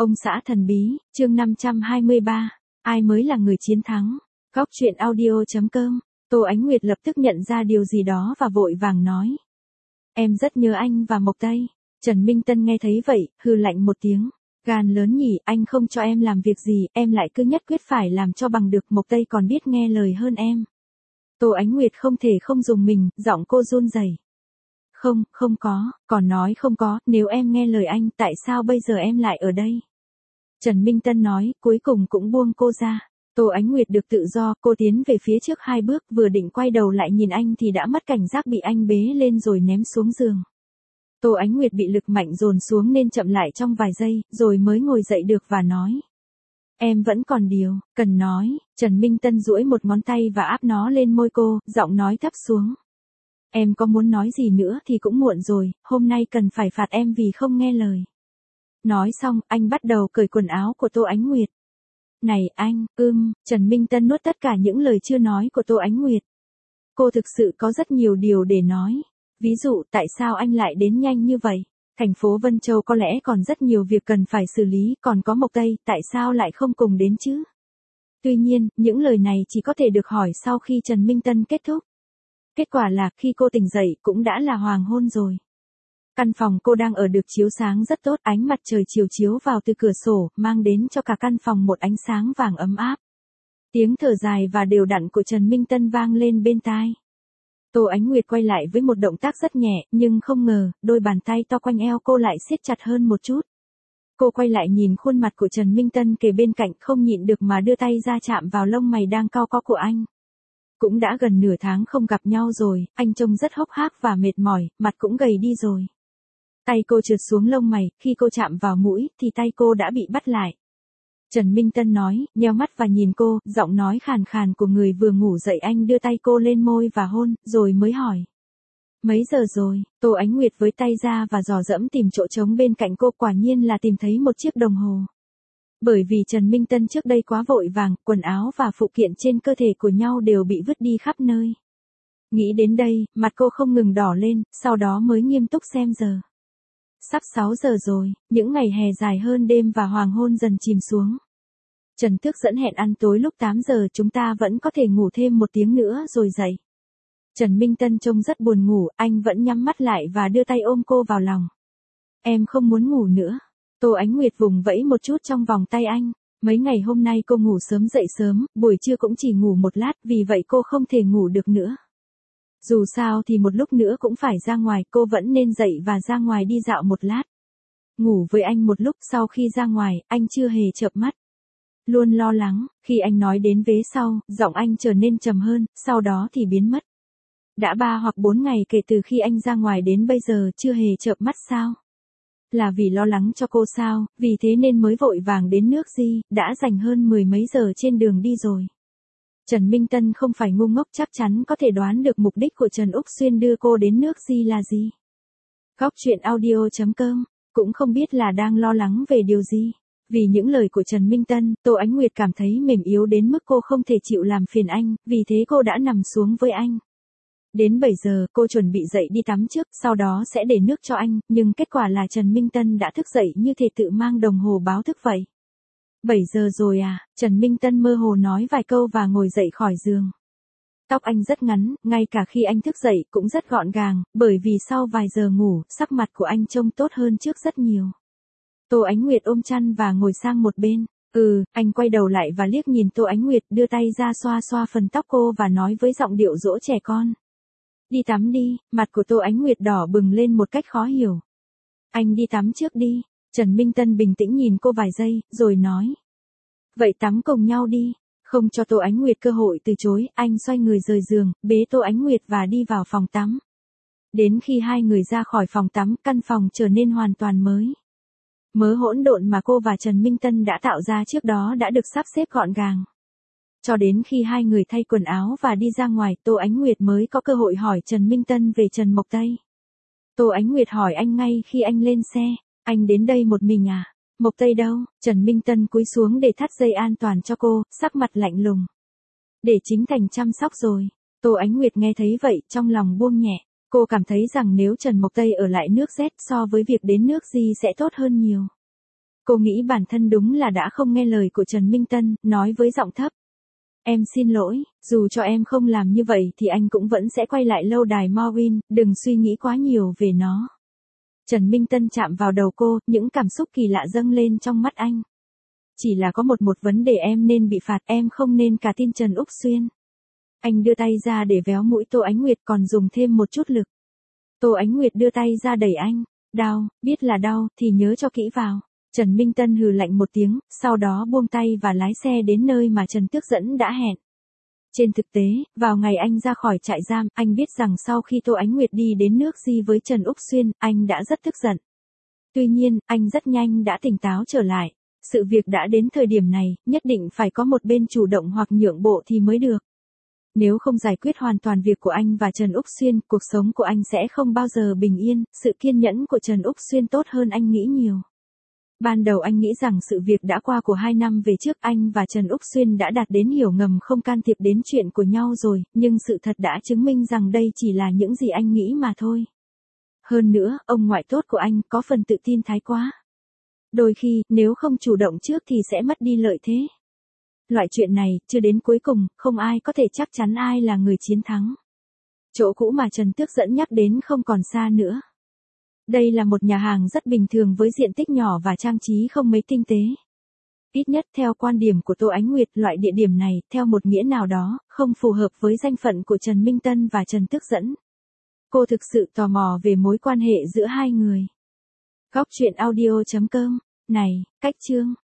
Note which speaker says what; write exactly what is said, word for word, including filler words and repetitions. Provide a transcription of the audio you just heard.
Speaker 1: Ông xã thần bí, chương năm trăm hai mươi ba. Ai mới là người chiến thắng? Góc truyện audio.com. Tô Ánh Nguyệt lập tức nhận ra điều gì đó và vội vàng nói. Em rất nhớ anh và Mộc Tây. Trần Minh Tân nghe thấy vậy, hừ lạnh một tiếng. Gan lớn nhỉ, anh không cho em làm việc gì, em lại cứ nhất quyết phải làm cho bằng được. Mộc Tây còn biết nghe lời hơn em. Tô Ánh Nguyệt không thể không dùng mình, giọng cô run rẩy. Không, không có, còn nói không có, nếu em nghe lời anh, tại sao bây giờ em lại ở đây? Trần Minh Tân nói, cuối cùng cũng buông cô ra. Tô Ánh Nguyệt được tự do, cô tiến về phía trước hai bước, vừa định quay đầu lại nhìn anh thì đã mất cảnh giác bị anh bế lên rồi ném xuống giường. Tô Ánh Nguyệt bị lực mạnh dồn xuống nên chậm lại trong vài giây, rồi mới ngồi dậy được và nói. Em vẫn còn điều, cần nói. Trần Minh Tân duỗi một ngón tay và áp nó lên môi cô, giọng nói thấp xuống. Em có muốn nói gì nữa thì cũng muộn rồi, hôm nay cần phải phạt em vì không nghe lời. Nói xong, anh bắt đầu cởi quần áo của Tô Ánh Nguyệt. Này anh, ưm, Trần Minh Tân nuốt tất cả những lời chưa nói của Tô Ánh Nguyệt. Cô thực sự có rất nhiều điều để nói. Ví dụ, tại sao anh lại đến nhanh như vậy? Thành phố Vân Châu có lẽ còn rất nhiều việc cần phải xử lý, còn có Mộc Tây, tại sao lại không cùng đến chứ? Tuy nhiên, những lời này chỉ có thể được hỏi sau khi Trần Minh Tân kết thúc. Kết quả là, khi cô tỉnh dậy, cũng đã là hoàng hôn rồi. Căn phòng cô đang ở được chiếu sáng rất tốt, ánh mặt trời chiều chiếu vào từ cửa sổ, mang đến cho cả căn phòng một ánh sáng vàng ấm áp. Tiếng thở dài và đều đặn của Trần Minh Tân vang lên bên tai. Tô Ánh Nguyệt quay lại với một động tác rất nhẹ, nhưng không ngờ, đôi bàn tay to quanh eo cô lại siết chặt hơn một chút. Cô quay lại nhìn khuôn mặt của Trần Minh Tân kề bên cạnh, không nhịn được mà đưa tay ra chạm vào lông mày đang cau có của anh. Cũng đã gần nửa tháng không gặp nhau rồi, anh trông rất hốc hác và mệt mỏi, mặt cũng gầy đi rồi. Tay cô trượt xuống lông mày, khi cô chạm vào mũi, thì tay cô đã bị bắt lại. Trần Minh Tân nói, nheo mắt và nhìn cô, giọng nói khàn khàn của người vừa ngủ dậy. Anh đưa tay cô lên môi và hôn, rồi mới hỏi. Mấy giờ rồi? Tô Ánh Nguyệt với tay ra và dò dẫm tìm chỗ trống bên cạnh cô, quả nhiên là tìm thấy một chiếc đồng hồ. Bởi vì Trần Minh Tân trước đây quá vội vàng, quần áo và phụ kiện trên cơ thể của nhau đều bị vứt đi khắp nơi. Nghĩ đến đây, mặt cô không ngừng đỏ lên, sau đó mới nghiêm túc xem giờ. Sắp sáu giờ rồi, những ngày hè dài hơn đêm và hoàng hôn dần chìm xuống. Trần Tước dẫn hẹn ăn tối lúc tám giờ, chúng ta vẫn có thể ngủ thêm một tiếng nữa rồi dậy. Trần Minh Tân trông rất buồn ngủ, anh vẫn nhắm mắt lại và đưa tay ôm cô vào lòng. Em không muốn ngủ nữa. Tô Ánh Nguyệt vùng vẫy một chút trong vòng tay anh. Mấy ngày hôm nay cô ngủ sớm dậy sớm, buổi trưa cũng chỉ ngủ một lát, vì vậy cô không thể ngủ được nữa. Dù sao thì một lúc nữa cũng phải ra ngoài, cô vẫn nên dậy và ra ngoài đi dạo một lát. Ngủ với anh một lúc, sau khi ra ngoài, anh chưa hề chợp mắt. Luôn lo lắng, khi anh nói đến vế sau, giọng anh trở nên trầm hơn, sau đó thì biến mất. Đã ba hoặc bốn ngày kể từ khi anh ra ngoài đến bây giờ chưa hề chợp mắt sao? Là vì lo lắng cho cô sao, vì thế nên mới vội vàng đến nước Di, đã dành hơn mười mấy giờ trên đường đi rồi. Trần Minh Tân không phải ngu ngốc, chắc chắn có thể đoán được mục đích của Trần Úc Xuyên đưa cô đến nước Di là gì. Góc truyện audio.com, cũng không biết là đang lo lắng về điều gì. Vì những lời của Trần Minh Tân, Tô Ánh Nguyệt cảm thấy mềm yếu đến mức cô không thể chịu làm phiền anh, vì thế cô đã nằm xuống với anh. Đến bảy giờ, cô chuẩn bị dậy đi tắm trước, sau đó sẽ để nước cho anh, nhưng kết quả là Trần Minh Tân đã thức dậy như thể tự mang đồng hồ báo thức vậy. bảy giờ rồi à? Trần Minh Tân mơ hồ nói vài câu và ngồi dậy khỏi giường. Tóc anh rất ngắn, ngay cả khi anh thức dậy cũng rất gọn gàng, bởi vì sau vài giờ ngủ, sắc mặt của anh trông tốt hơn trước rất nhiều. Tô Ánh Nguyệt ôm chăn và ngồi sang một bên. Ừ, anh quay đầu lại và liếc nhìn Tô Ánh Nguyệt, đưa tay ra xoa xoa phần tóc cô và nói với giọng điệu dỗ trẻ con. Đi tắm đi. Mặt của Tô Ánh Nguyệt đỏ bừng lên một cách khó hiểu. Anh đi tắm trước đi. Trần Minh Tân bình tĩnh nhìn cô vài giây, rồi nói. Vậy tắm cùng nhau đi. Không cho Tô Ánh Nguyệt cơ hội từ chối, anh xoay người rời giường, bế Tô Ánh Nguyệt và đi vào phòng tắm. Đến khi hai người ra khỏi phòng tắm, căn phòng trở nên hoàn toàn mới. Mớ hỗn độn mà cô và Trần Minh Tân đã tạo ra trước đó đã được sắp xếp gọn gàng. Cho đến khi hai người thay quần áo và đi ra ngoài, Tô Ánh Nguyệt mới có cơ hội hỏi Trần Minh Tân về Trần Mộc Tây. Tô Ánh Nguyệt hỏi anh ngay khi anh lên xe. Anh đến đây một mình à? Mộc Tây đâu? Trần Minh Tân cúi xuống để thắt dây an toàn cho cô, sắc mặt lạnh lùng. Để chính Thành chăm sóc rồi. Tô Ánh Nguyệt nghe thấy vậy, trong lòng buông nhẹ. Cô cảm thấy rằng nếu Trần Mộc Tây ở lại nước Z so với việc đến nước Di sẽ tốt hơn nhiều. Cô nghĩ bản thân đúng là đã không nghe lời của Trần Minh Tân, nói với giọng thấp. Em xin lỗi, dù cho em không làm như vậy thì anh cũng vẫn sẽ quay lại lâu đài Morwin, đừng suy nghĩ quá nhiều về nó. Trần Minh Tân chạm vào đầu cô, những cảm xúc kỳ lạ dâng lên trong mắt anh. Chỉ là có một một vấn đề em nên bị phạt, em không nên cả tin Trần Úc Xuyên. Anh đưa tay ra để véo mũi Tô Ánh Nguyệt còn dùng thêm một chút lực. Tô Ánh Nguyệt đưa tay ra đẩy anh. Đau, biết là đau, thì nhớ cho kỹ vào. Trần Minh Tân hừ lạnh một tiếng, sau đó buông tay và lái xe đến nơi mà Trần Tước Dẫn đã hẹn. Trên thực tế, vào ngày anh ra khỏi trại giam, anh biết rằng sau khi Tô Ánh Nguyệt đi đến nước Di với Trần Úc Xuyên, anh đã rất tức giận. Tuy nhiên, anh rất nhanh đã tỉnh táo trở lại. Sự việc đã đến thời điểm này, nhất định phải có một bên chủ động hoặc nhượng bộ thì mới được. Nếu không giải quyết hoàn toàn việc của anh và Trần Úc Xuyên, cuộc sống của anh sẽ không bao giờ bình yên, sự kiên nhẫn của Trần Úc Xuyên tốt hơn anh nghĩ nhiều. Ban đầu anh nghĩ rằng sự việc đã qua của hai năm về trước anh và Trần Úc Xuyên đã đạt đến hiểu ngầm không can thiệp đến chuyện của nhau rồi, nhưng sự thật đã chứng minh rằng đây chỉ là những gì anh nghĩ mà thôi. Hơn nữa, ông ngoại tốt của anh có phần tự tin thái quá. Đôi khi, nếu không chủ động trước thì sẽ mất đi lợi thế. Loại chuyện này, chưa đến cuối cùng, không ai có thể chắc chắn ai là người chiến thắng. Chỗ cũ mà Trần Tước Dẫn nhắc đến không còn xa nữa. Đây là một nhà hàng rất bình thường với diện tích nhỏ và trang trí không mấy tinh tế. Ít nhất theo quan điểm của Tô Ánh Nguyệt, loại địa điểm này, theo một nghĩa nào đó, không phù hợp với danh phận của Trần Minh Tân và Trần Tước Dẫn. Cô thực sự tò mò về mối quan hệ giữa hai người. Góc truyện audio chấm com. Này, cách chương.